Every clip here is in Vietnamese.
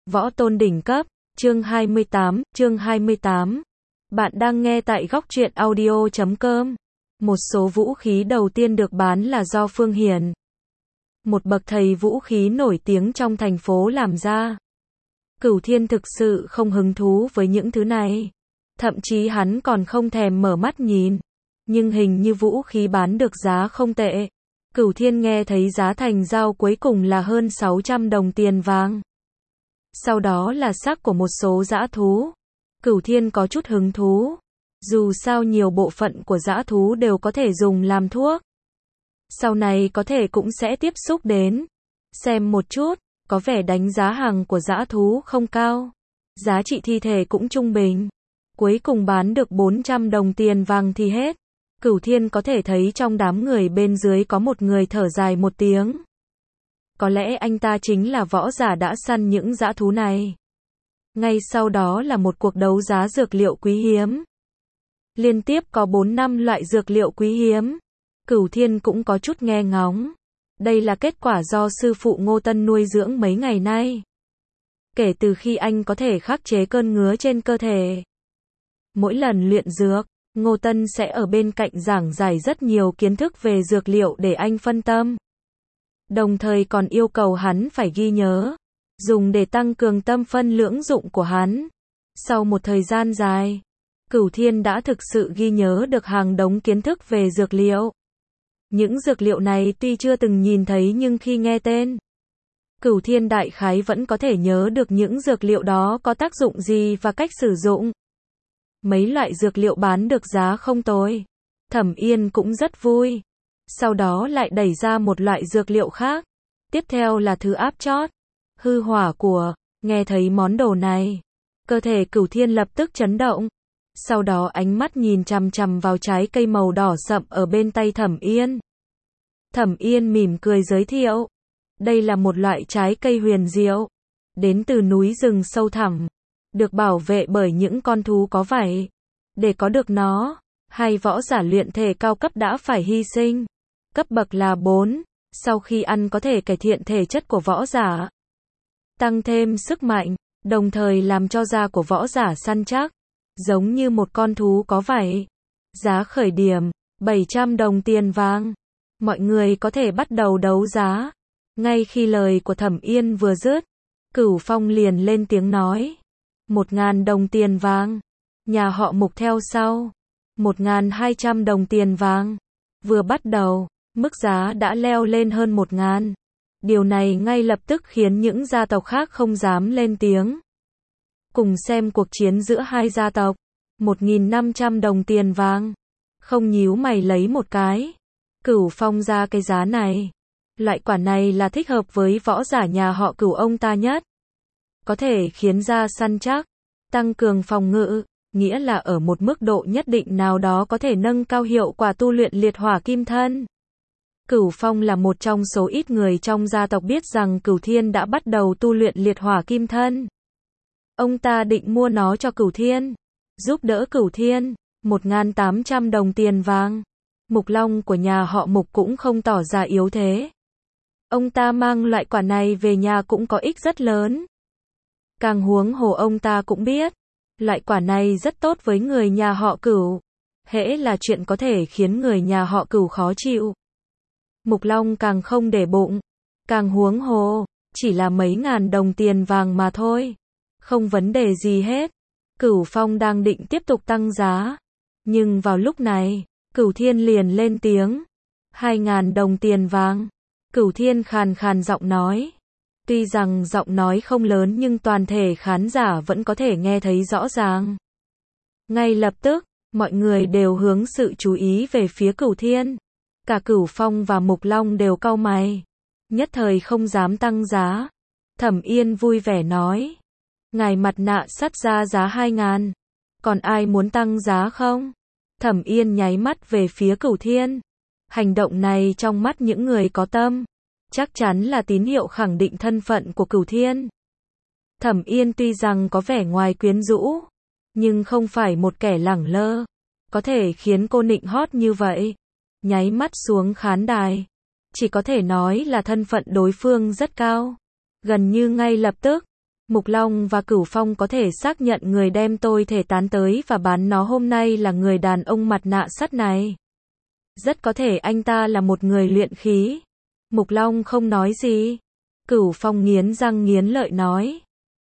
Võ tôn đỉnh cấp, chương 28. Bạn đang nghe tại góc truyện audio.com. Một số vũ khí đầu tiên được bán là do Phương Hiền, một bậc thầy vũ khí nổi tiếng trong thành phố làm ra. Cửu Thiên thực sự không hứng thú với những thứ này. Thậm chí hắn còn không thèm mở mắt nhìn. Nhưng hình như vũ khí bán được giá không tệ. Cửu Thiên nghe thấy giá thành giao cuối cùng là hơn 600 đồng tiền vàng. Sau đó là xác của một số dã thú. Cửu Thiên có chút hứng thú. Dù sao nhiều bộ phận của dã thú đều có thể dùng làm thuốc. Sau này có thể cũng sẽ tiếp xúc đến. Xem một chút, có vẻ đánh giá hàng của dã thú không cao. Giá trị thi thể cũng trung bình. Cuối cùng bán được 400 đồng tiền vàng thì hết. Cửu Thiên có thể thấy trong đám người bên dưới có một người thở dài một tiếng. Có lẽ anh ta chính là võ giả đã săn những dã thú này. Ngay sau đó là một cuộc đấu giá dược liệu quý hiếm. Liên tiếp có 4-5 loại dược liệu quý hiếm. Cửu Thiên cũng có chút nghe ngóng. Đây là kết quả do sư phụ Ngô Tân nuôi dưỡng mấy ngày nay. Kể từ khi anh có thể khắc chế cơn ngứa trên cơ thể. Mỗi lần luyện dược, Ngô Tân sẽ ở bên cạnh giảng giải rất nhiều kiến thức về dược liệu để anh phân tâm. Đồng thời còn yêu cầu hắn phải ghi nhớ, dùng để tăng cường tâm phân lưỡng dụng của hắn. Sau một thời gian dài, Cửu Thiên đã thực sự ghi nhớ được hàng đống kiến thức về dược liệu. Những dược liệu này tuy chưa từng nhìn thấy nhưng khi nghe tên, Cửu Thiên đại khái vẫn có thể nhớ được những dược liệu đó có tác dụng gì và cách sử dụng. Mấy loại dược liệu bán được giá không tồi. Thẩm Yên cũng rất vui. Sau đó lại đẩy ra một loại dược liệu khác. Tiếp theo là thứ áp chót. Hư hỏa của. Nghe thấy món đồ này, cơ thể Cửu Thiên lập tức chấn động. Sau đó ánh mắt nhìn chằm chằm vào trái cây màu đỏ sậm ở bên tay Thẩm Yên. Thẩm Yên mỉm cười giới thiệu. Đây là một loại trái cây huyền diệu. Đến từ núi rừng sâu thẳm. Được bảo vệ bởi những con thú có vảy. Để có được nó, hai võ giả luyện thể cao cấp đã phải hy sinh. Cấp bậc là 4, sau khi ăn có thể cải thiện thể chất của võ giả, tăng thêm sức mạnh, đồng thời làm cho da của võ giả săn chắc, giống như một con thú có vảy. Giá khởi điểm, 700 đồng tiền vàng. Mọi người có thể bắt đầu đấu giá. Ngay khi lời của Thẩm Yên vừa dứt, Cửu Phong liền lên tiếng nói. 1.000 đồng tiền vàng. Nhà họ Mục theo sau. 1.200 đồng tiền vàng. Vừa bắt đầu, mức giá đã leo lên hơn 1.000. Điều này ngay lập tức khiến những gia tộc khác không dám lên tiếng. Cùng xem cuộc chiến giữa hai gia tộc. 1.500 đồng tiền vàng. Không nhíu mày lấy một cái. Cửu Phong ra cái giá này. Loại quả này là thích hợp với võ giả nhà họ Cửu ông ta nhất. Có thể khiến da săn chắc, tăng cường phòng ngự, nghĩa là ở một mức độ nhất định nào đó có thể nâng cao hiệu quả tu luyện liệt hỏa kim thân. Cửu Phong là một trong số ít người trong gia tộc biết rằng Cửu Thiên đã bắt đầu tu luyện liệt hỏa kim thân. Ông ta định mua nó cho Cửu Thiên, giúp đỡ Cửu Thiên. 1.800 đồng tiền vàng. Mục Long của nhà họ Mục cũng không tỏ ra yếu thế. Ông ta mang loại quả này về nhà cũng có ích rất lớn. Càng huống hồ ông ta cũng biết, loại quả này rất tốt với người nhà họ Cửu. Hễ là chuyện có thể khiến người nhà họ Cửu khó chịu, Mục Long càng không để bụng. Càng huống hồ, chỉ là mấy ngàn đồng tiền vàng mà thôi. Không vấn đề gì hết. Cửu Phong đang định tiếp tục tăng giá. Nhưng vào lúc này, Cửu Thiên liền lên tiếng. 2.000 đồng tiền vàng. Cửu Thiên khàn khàn giọng nói. Tuy rằng giọng nói không lớn nhưng toàn thể khán giả vẫn có thể nghe thấy rõ ràng. Ngay lập tức, mọi người đều hướng sự chú ý về phía Cửu Thiên. Cả Cửu Phong và Mục Long đều cau mày. Nhất thời không dám tăng giá. Thẩm Yên vui vẻ nói. Ngài mặt nạ sắt ra giá 2.000. Còn ai muốn tăng giá không? Thẩm Yên nháy mắt về phía Cửu Thiên. Hành động này trong mắt những người có tâm, chắc chắn là tín hiệu khẳng định thân phận của Cửu Thiên. Thẩm Yên tuy rằng có vẻ ngoài quyến rũ, nhưng không phải một kẻ lẳng lơ, có thể khiến cô nịnh hót như vậy. Nháy mắt xuống khán đài, chỉ có thể nói là thân phận đối phương rất cao. Gần như ngay lập tức, Mục Long và Cửu Phong có thể xác nhận người đem tôi thể tán tới và bán nó hôm nay là người đàn ông mặt nạ sắt này. Rất có thể anh ta là một người luyện khí. Mục Long không nói gì. Cửu Phong nghiến răng nghiến lợi nói.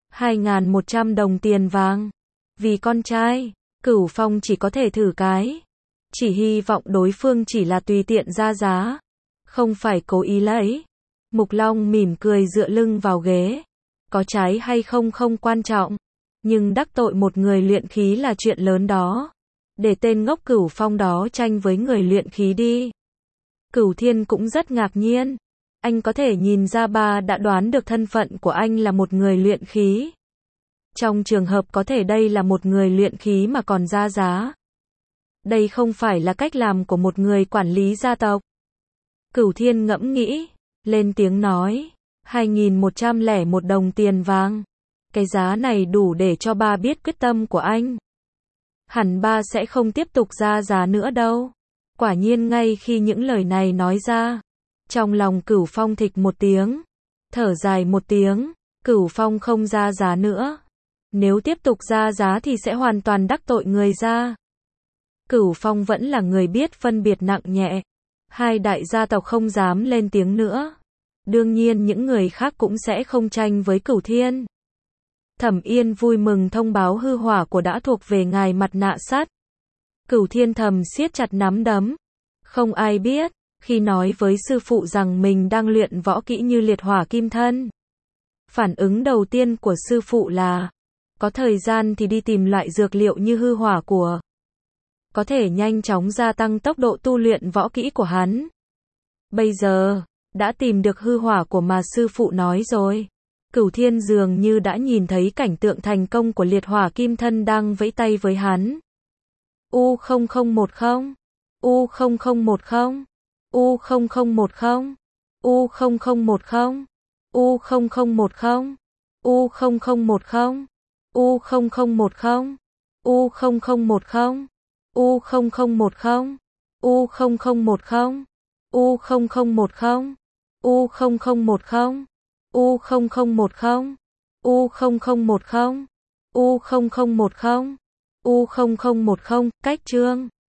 2.100 đồng tiền vàng. Vì con trai, Cửu Phong chỉ có thể thử cái. Chỉ hy vọng đối phương chỉ là tùy tiện ra giá. Không phải cố ý lấy. Mục Long mỉm cười dựa lưng vào ghế. Có trái hay không không quan trọng. Nhưng đắc tội một người luyện khí là chuyện lớn đó. Để tên ngốc Cửu Phong đó tranh với người luyện khí đi. Cửu Thiên cũng rất ngạc nhiên. Anh có thể nhìn ra ba đã đoán được thân phận của anh là một người luyện khí. Trong trường hợp có thể đây là một người luyện khí mà còn ra giá. Đây không phải là cách làm của một người quản lý gia tộc. Cửu Thiên ngẫm nghĩ, lên tiếng nói, 2.101 đồng tiền vàng. Cái giá này đủ để cho ba biết quyết tâm của anh. Hẳn ba sẽ không tiếp tục ra giá nữa đâu. Quả nhiên ngay khi những lời này nói ra, trong lòng Cửu Phong thịch một tiếng, thở dài một tiếng, Cửu Phong không ra giá nữa. Nếu tiếp tục ra giá thì sẽ hoàn toàn đắc tội người ra. Cửu Phong vẫn là người biết phân biệt nặng nhẹ. Hai đại gia tộc không dám lên tiếng nữa. Đương nhiên những người khác cũng sẽ không tranh với Cửu Thiên. Thẩm Yên vui mừng thông báo hư hỏa của đã thuộc về ngài mặt nạ sắt. Cửu Thiên thầm siết chặt nắm đấm. Không ai biết, khi nói với sư phụ rằng mình đang luyện võ kỹ như liệt hỏa kim thân. Phản ứng đầu tiên của sư phụ là, có thời gian thì đi tìm loại dược liệu như hư hỏa của. Có thể nhanh chóng gia tăng tốc độ tu luyện võ kỹ của hắn. Bây giờ, đã tìm được hư hỏa của mà sư phụ nói rồi. Cửu Thiên dường như đã nhìn thấy cảnh tượng thành công của liệt hỏa kim thân đang vẫy tay với hắn. U0010, U0010, U0010, U0010, U0010, U0010, U0010, U0010, U0010, U0010, U0010, U0010, U0010, U0010, U0010, U0010, cách chương